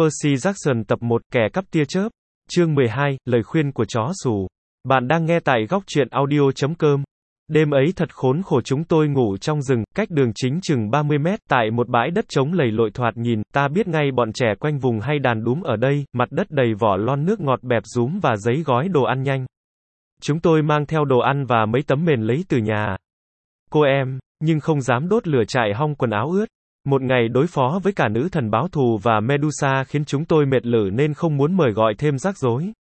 Percy Jackson tập 1, Kẻ cắp tia chớp. Chương 12, lời khuyên của chó xù. Bạn đang nghe tại góc truyện audio.com. Đêm ấy thật khốn khổ, chúng tôi ngủ trong rừng, cách đường chính chừng 30 mét, tại một bãi đất trống lầy lội, thoạt nhìn, ta biết ngay bọn trẻ quanh vùng hay đàn đúm ở đây, mặt đất đầy vỏ lon nước ngọt bẹp rúm và giấy gói đồ ăn nhanh. Chúng tôi mang theo đồ ăn và mấy tấm mền lấy từ nhà cô em, nhưng không dám đốt lửa trại hong quần áo ướt. Một ngày đối phó với cả nữ thần báo thù và Medusa khiến chúng tôi mệt lử nên không muốn mời gọi thêm rắc rối.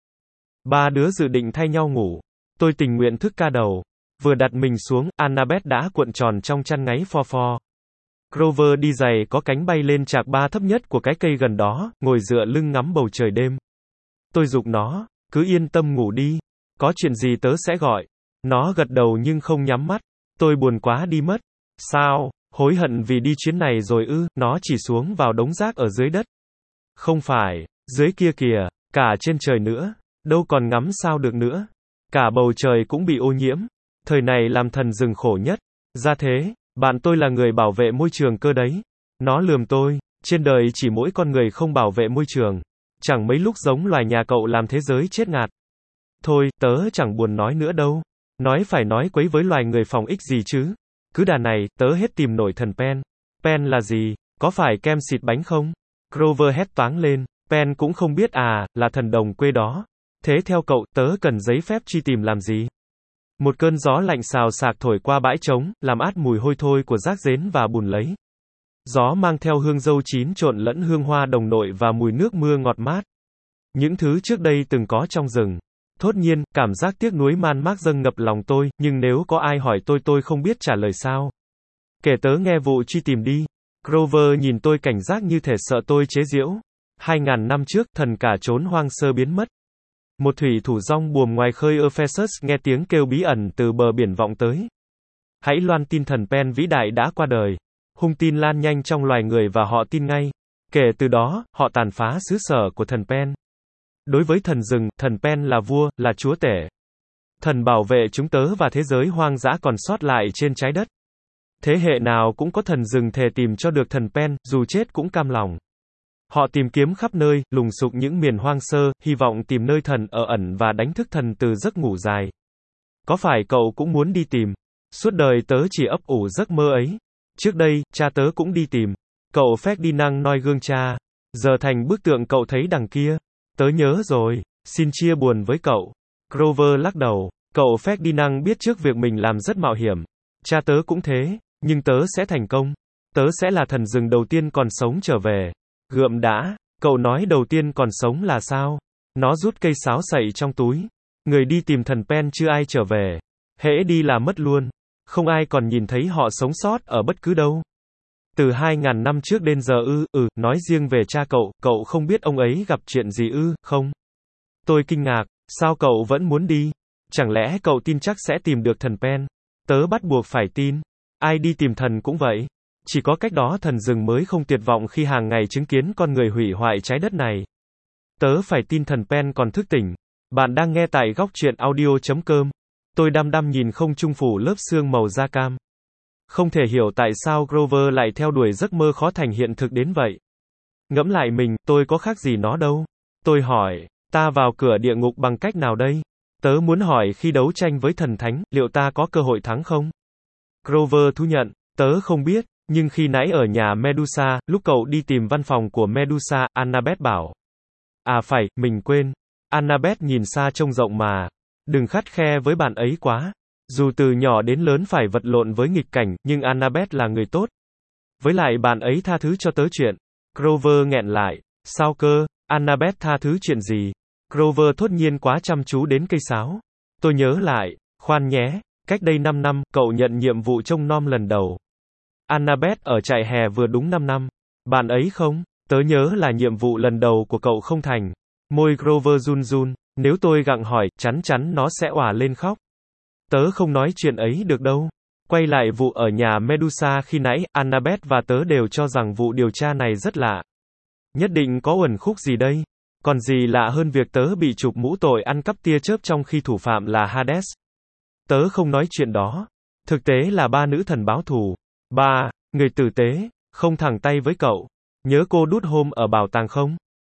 Ba đứa dự định thay nhau ngủ. Tôi tình nguyện thức ca đầu. Vừa đặt mình xuống, Annabeth đã cuộn tròn trong chăn ngáy pho pho. Grover đi giày có cánh bay lên trạc ba thấp nhất của cái cây gần đó, ngồi dựa lưng ngắm bầu trời đêm. Tôi giục nó, cứ yên tâm ngủ đi. Có chuyện gì tớ sẽ gọi. Nó gật đầu nhưng không nhắm mắt. Tôi buồn quá đi mất. Sao? Hối hận vì đi chuyến này rồi ư? Nó chỉ xuống vào đống rác ở dưới đất. Không phải, dưới kia kìa, cả trên trời nữa. Đâu còn ngắm sao được nữa. Cả bầu trời cũng bị ô nhiễm. Thời này làm thần rừng khổ nhất. Ra thế, bạn tôi là người bảo vệ môi trường cơ đấy. Nó lườm tôi, trên đời chỉ mỗi con người không bảo vệ môi trường. Chẳng mấy lúc giống loài nhà cậu làm thế giới chết ngạt. Thôi, tớ chẳng buồn nói nữa đâu. Nói phải nói quấy với loài người phòng ích gì chứ. Cứ đà này, tớ hết tìm nổi thần Pen. Pen là gì? Có phải kem xịt bánh không? Grover hét toáng lên. Pen cũng không biết à, là thần đồng quê đó. Thế theo cậu, tớ cần giấy phép truy tìm làm gì? Một cơn gió lạnh xào xạc thổi qua bãi trống, làm át mùi hôi thối của rác rến và bùn lấy. Gió mang theo hương dâu chín trộn lẫn hương hoa đồng nội và mùi nước mưa ngọt mát. Những thứ trước đây từng có trong rừng. Thốt nhiên, cảm giác tiếc nuối man mác dâng ngập lòng tôi, nhưng nếu có ai hỏi tôi không biết trả lời sao. Kể tớ nghe vụ truy tìm đi. Grover nhìn tôi cảnh giác như thể sợ tôi chế giễu. 2000 năm trước, thần cả chốn hoang sơ biến mất. Một thủy thủ rong buồm ngoài khơi Ephesus nghe tiếng kêu bí ẩn từ bờ biển vọng tới. Hãy loan tin thần Pen vĩ đại đã qua đời. Hung tin lan nhanh trong loài người và họ tin ngay. Kể từ đó, họ tàn phá xứ sở của thần Pen. Đối với thần rừng, thần Pen là vua, là chúa tể. Thần bảo vệ chúng tớ và thế giới hoang dã còn sót lại trên trái đất. Thế hệ nào cũng có thần rừng thề tìm cho được thần Pen, dù chết cũng cam lòng. Họ tìm kiếm khắp nơi, lùng sục những miền hoang sơ, hy vọng tìm nơi thần ở ẩn và đánh thức thần từ giấc ngủ dài. Có phải cậu cũng muốn đi tìm? Suốt đời tớ chỉ ấp ủ giấc mơ ấy. Trước đây, cha tớ cũng đi tìm. Cậu Ferdinand noi gương cha. Giờ thành bức tượng cậu thấy đằng kia. Tớ nhớ rồi, xin chia buồn với cậu. Grover lắc đầu. Cậu Ferdinand biết trước việc mình làm rất mạo hiểm. Cha tớ cũng thế, nhưng tớ sẽ thành công. Tớ sẽ là thần rừng đầu tiên còn sống trở về. Gượm đã, cậu nói đầu tiên còn sống là sao? Nó rút cây sáo sậy trong túi. Người đi tìm thần Pen chưa ai trở về. Hễ đi là mất luôn. Không ai còn nhìn thấy họ sống sót ở bất cứ đâu. Từ 2000 năm trước đến giờ nói riêng về cha cậu không biết ông ấy gặp chuyện gì không? Tôi kinh ngạc, sao cậu vẫn muốn đi? Chẳng lẽ cậu tin chắc sẽ tìm được thần Pen? Tớ bắt buộc phải tin. Ai đi tìm thần cũng vậy. Chỉ có cách đó thần rừng mới không tuyệt vọng khi hàng ngày chứng kiến con người hủy hoại trái đất này. Tớ phải tin thần Pen còn thức tỉnh. Bạn đang nghe tại góc truyện audio.com. Tôi đăm đăm nhìn không trung phủ lớp sương màu da cam. Không thể hiểu tại sao Grover lại theo đuổi giấc mơ khó thành hiện thực đến vậy. Ngẫm lại mình, tôi có khác gì nó đâu. Tôi hỏi, ta vào cửa địa ngục bằng cách nào đây? Tớ muốn hỏi khi đấu tranh với thần thánh, liệu ta có cơ hội thắng không? Grover thú nhận, tớ không biết, nhưng khi nãy ở nhà Medusa, lúc cậu đi tìm văn phòng của Medusa, Annabeth bảo. À phải, mình quên. Annabeth nhìn xa trông rộng mà. Đừng khắt khe với bạn ấy quá. Dù từ nhỏ đến lớn phải vật lộn với nghịch cảnh, nhưng Annabeth là người tốt. Với lại bạn ấy tha thứ cho tớ chuyện. Grover nghẹn lại. Sao cơ? Annabeth tha thứ chuyện gì? Grover thốt nhiên quá chăm chú đến cây sáo. Tôi nhớ lại. Khoan nhé. Cách đây 5 năm, cậu nhận nhiệm vụ trông nom lần đầu. Annabeth ở trại hè vừa đúng 5 năm. Bạn ấy không? Tớ nhớ là nhiệm vụ lần đầu của cậu không thành. Môi Grover run run. Nếu tôi gặng hỏi, chắn nó sẽ òa lên khóc. Tớ không nói chuyện ấy được đâu. Quay lại vụ ở nhà Medusa khi nãy, Annabeth và tớ đều cho rằng vụ điều tra này rất lạ. Nhất định có uẩn khúc gì đây. Còn gì lạ hơn việc tớ bị chụp mũ tội ăn cắp tia chớp trong khi thủ phạm là Hades. Tớ không nói chuyện đó. Thực tế là ba nữ thần báo thù. Ba, người tử tế, không thẳng tay với cậu. Nhớ cô đút hôm ở bảo tàng không?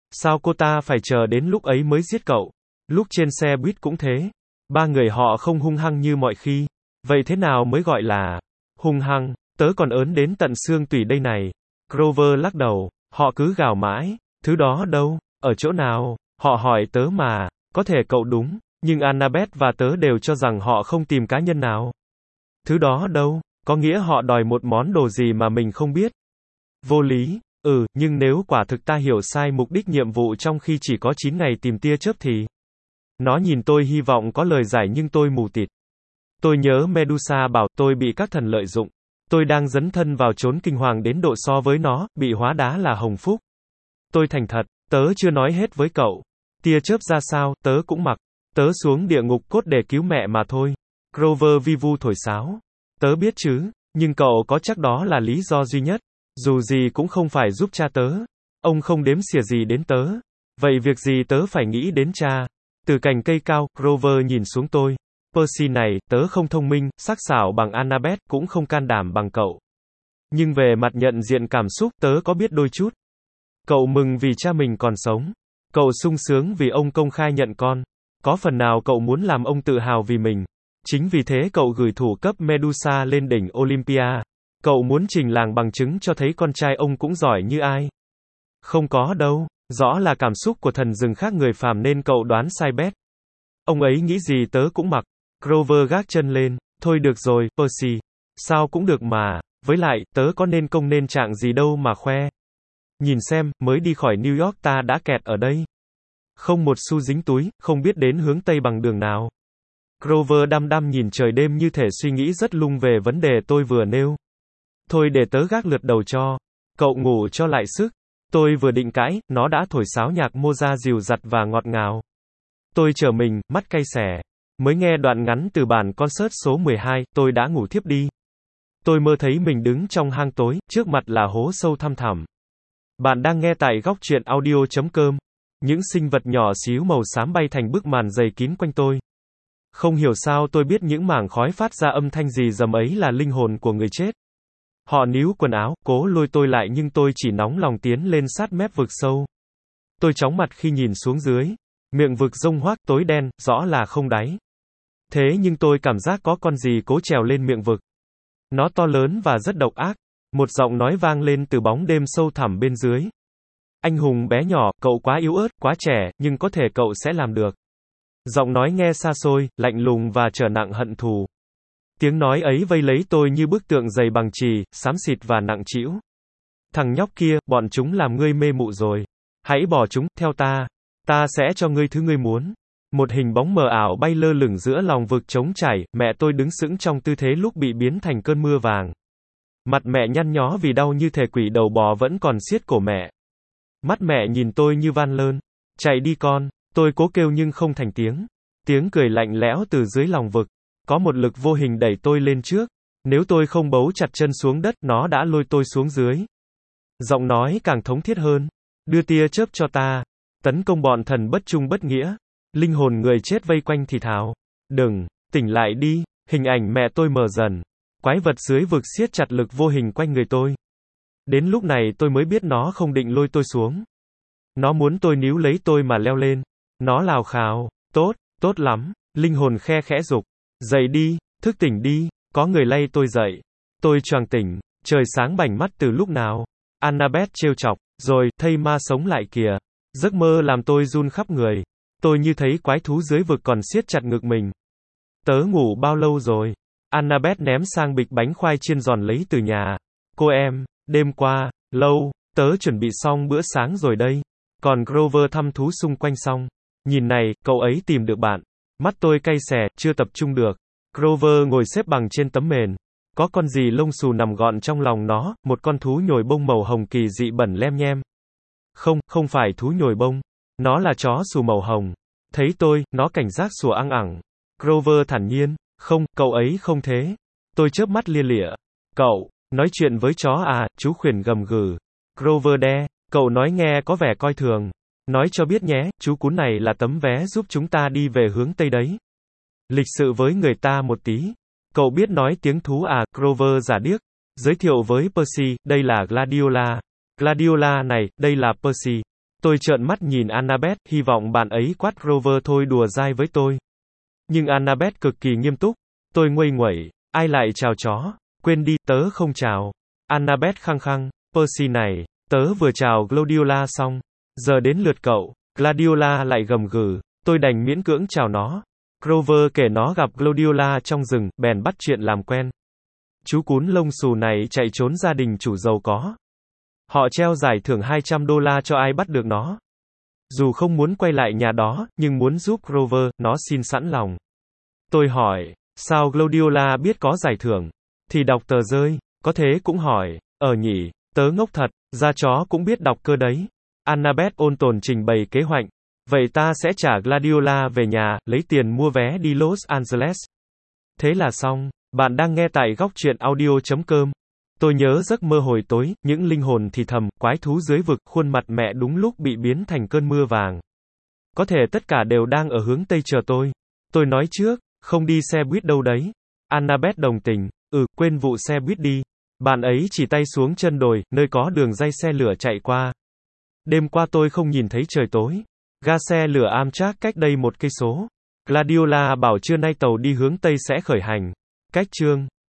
Sao cô ta phải chờ đến lúc ấy mới giết cậu? Lúc trên xe buýt cũng thế. Ba người họ không hung hăng như mọi khi. Vậy thế nào mới gọi là hung hăng? Tớ còn ớn đến tận xương tủy đây này. Grover lắc đầu. Họ cứ gào mãi. Thứ đó đâu? Ở chỗ nào? Họ hỏi tớ mà. Có thể cậu đúng. Nhưng Annabeth và tớ đều cho rằng họ không tìm cá nhân nào. Thứ đó đâu? Có nghĩa họ đòi một món đồ gì mà mình không biết. Vô lý. Nhưng nếu quả thực ta hiểu sai mục đích nhiệm vụ trong khi chỉ có 9 ngày tìm tia chớp thì... Nó nhìn tôi hy vọng có lời giải nhưng tôi mù tịt. Tôi nhớ Medusa bảo tôi bị các thần lợi dụng. Tôi đang dấn thân vào chốn kinh hoàng đến độ so với nó, bị hóa đá là hồng phúc. Tôi thành thật, tớ chưa nói hết với cậu. Tia chớp ra sao, tớ cũng mặc. Tớ xuống địa ngục cốt để cứu mẹ mà thôi. Grover vi vu thổi sáo. Tớ biết chứ, nhưng cậu có chắc đó là lý do duy nhất? Dù gì cũng không phải giúp cha tớ. Ông không đếm xỉa gì đến tớ. Vậy việc gì tớ phải nghĩ đến cha? Từ cành cây cao, Grover nhìn xuống tôi. Percy này, tớ không thông minh, sắc sảo bằng Annabeth, cũng không can đảm bằng cậu. Nhưng về mặt nhận diện cảm xúc, tớ có biết đôi chút. Cậu mừng vì cha mình còn sống. Cậu sung sướng vì ông công khai nhận con. Có phần nào cậu muốn làm ông tự hào vì mình. Chính vì thế cậu gửi thủ cấp Medusa lên đỉnh Olympia. Cậu muốn trình làng bằng chứng cho thấy con trai ông cũng giỏi như ai. Không có đâu. Rõ là cảm xúc của thần rừng khác người phàm nên cậu đoán sai bét. Ông ấy nghĩ gì tớ cũng mặc. Grover gác chân lên. Thôi được rồi, Percy. Sao cũng được mà. Với lại, tớ có nên công nên trạng gì đâu mà khoe. Nhìn xem, mới đi khỏi New York ta đã kẹt ở đây. Không một xu dính túi, không biết đến hướng Tây bằng đường nào. Grover đăm đăm nhìn trời đêm như thể suy nghĩ rất lung về vấn đề tôi vừa nêu. Thôi để tớ gác lượt đầu cho. Cậu ngủ cho lại sức. Tôi vừa định cãi, nó đã thổi sáo nhạc Mozart dịu dặt và ngọt ngào. Tôi trở mình, mắt cay xè. Mới nghe đoạn ngắn từ bản concert số 12, tôi đã ngủ thiếp đi. Tôi mơ thấy mình đứng trong hang tối, trước mặt là hố sâu thăm thẳm. Bạn đang nghe tại góc truyện audio.com. Những sinh vật nhỏ xíu màu xám bay thành bức màn dày kín quanh tôi. Không hiểu sao tôi biết những mảng khói phát ra âm thanh gì rầm ấy là linh hồn của người chết. Họ níu quần áo, cố lôi tôi lại nhưng tôi chỉ nóng lòng tiến lên sát mép vực sâu. Tôi chóng mặt khi nhìn xuống dưới. Miệng vực rông hoác tối đen, rõ là không đáy. Thế nhưng tôi cảm giác có con gì cố trèo lên miệng vực. Nó to lớn và rất độc ác. Một giọng nói vang lên từ bóng đêm sâu thẳm bên dưới. Anh hùng bé nhỏ, cậu quá yếu ớt, quá trẻ, nhưng có thể cậu sẽ làm được. Giọng nói nghe xa xôi, lạnh lùng và trở nặng hận thù. Tiếng nói ấy vây lấy tôi như bức tượng dày bằng chì, xám xịt và nặng trĩu. Thằng nhóc kia, bọn chúng làm ngươi mê mụ rồi. Hãy bỏ chúng, theo ta. Ta sẽ cho ngươi thứ ngươi muốn. Một hình bóng mờ ảo bay lơ lửng giữa lòng vực trống trải, mẹ tôi đứng sững trong tư thế lúc bị biến thành cơn mưa vàng. Mặt mẹ nhăn nhó vì đau như thể quỷ đầu bò vẫn còn siết cổ mẹ. Mắt mẹ nhìn tôi như van lơn. Chạy đi con. Tôi cố kêu nhưng không thành tiếng. Tiếng cười lạnh lẽo từ dưới lòng vực. Có một lực vô hình đẩy tôi lên trước. Nếu tôi không bấu chặt chân xuống đất, nó đã lôi tôi xuống dưới. Giọng nói càng thống thiết hơn. Đưa tia chớp cho ta. Tấn công bọn thần bất trung bất nghĩa. Linh hồn người chết vây quanh thì thào. Đừng, tỉnh lại đi. Hình ảnh mẹ tôi mờ dần. Quái vật dưới vực siết chặt lực vô hình quanh người tôi. Đến lúc này tôi mới biết nó không định lôi tôi xuống. Nó muốn tôi níu lấy tôi mà leo lên. Nó lào khào. Tốt, tốt lắm. Linh hồn khe khẽ dục. Dậy đi, thức tỉnh đi. Có người lay tôi dậy. Tôi choàng tỉnh. Trời sáng bảnh mắt từ lúc nào. Annabeth trêu chọc. Rồi, thây ma sống lại kìa. Giấc mơ làm tôi run khắp người. Tôi như thấy quái thú dưới vực còn siết chặt ngực mình. Tớ ngủ bao lâu rồi? Annabeth ném sang bịch bánh khoai chiên giòn lấy từ nhà. Cô em, đêm qua, lâu, tớ chuẩn bị xong bữa sáng rồi đây. Còn Grover thăm thú xung quanh xong. Nhìn này, cậu ấy tìm được bạn. Mắt tôi cay xè, chưa tập trung được. Grover ngồi xếp bằng trên tấm mền. Có con gì lông xù nằm gọn trong lòng nó, một con thú nhồi bông màu hồng kỳ dị bẩn lem nhem. Không, không phải thú nhồi bông. Nó là chó xù màu hồng. Thấy tôi, nó cảnh giác sủa ăng ẳng. Grover thản nhiên. Không, cậu ấy không thế. Tôi chớp mắt lia lịa. Cậu, nói chuyện với chó à, chú khuyển gầm gừ. Grover đe, cậu nói nghe có vẻ coi thường. Nói cho biết nhé, chú cún này là tấm vé giúp chúng ta đi về hướng Tây đấy. Lịch sự với người ta một tí. Cậu biết nói tiếng thú à, Grover giả điếc. Giới thiệu với Percy, đây là Gladiola. Gladiola này, đây là Percy. Tôi trợn mắt nhìn Annabeth, hy vọng bạn ấy quát Grover thôi đùa dai với tôi. Nhưng Annabeth cực kỳ nghiêm túc. Tôi nguây nguẩy, ai lại chào chó? Quên đi, tớ không chào. Annabeth khăng khăng, Percy này, tớ vừa chào Gladiola xong. Giờ đến lượt cậu. Gladiola lại gầm gừ, tôi đành miễn cưỡng chào nó. Grover kể nó gặp Gladiola trong rừng, bèn bắt chuyện làm quen. Chú cún lông xù này chạy trốn gia đình chủ giàu có. Họ treo giải thưởng $200 cho ai bắt được nó. Dù không muốn quay lại nhà đó, nhưng muốn giúp Grover, nó xin sẵn lòng. Tôi hỏi, sao Gladiola biết có giải thưởng? Thì đọc tờ rơi, có thế cũng hỏi, nhỉ, tớ ngốc thật, da chó cũng biết đọc cơ đấy. Annabeth ôn tồn trình bày kế hoạch. Vậy ta sẽ trả Gladiola về nhà, lấy tiền mua vé đi Los Angeles. Thế là xong. Bạn đang nghe tại góc truyện audio.com. Tôi nhớ giấc mơ hồi tối, những linh hồn thì thầm, quái thú dưới vực, khuôn mặt mẹ đúng lúc bị biến thành cơn mưa vàng. Có thể tất cả đều đang ở hướng Tây chờ tôi. Tôi nói trước, không đi xe buýt đâu đấy. Annabeth đồng tình, quên vụ xe buýt đi. Bạn ấy chỉ tay xuống chân đồi, nơi có đường ray xe lửa chạy qua. Đêm qua tôi không nhìn thấy trời tối. Ga xe lửa Amtrak cách đây 1 cây số. Gladiola bảo trưa nay tàu đi hướng Tây sẽ khởi hành. Cách chương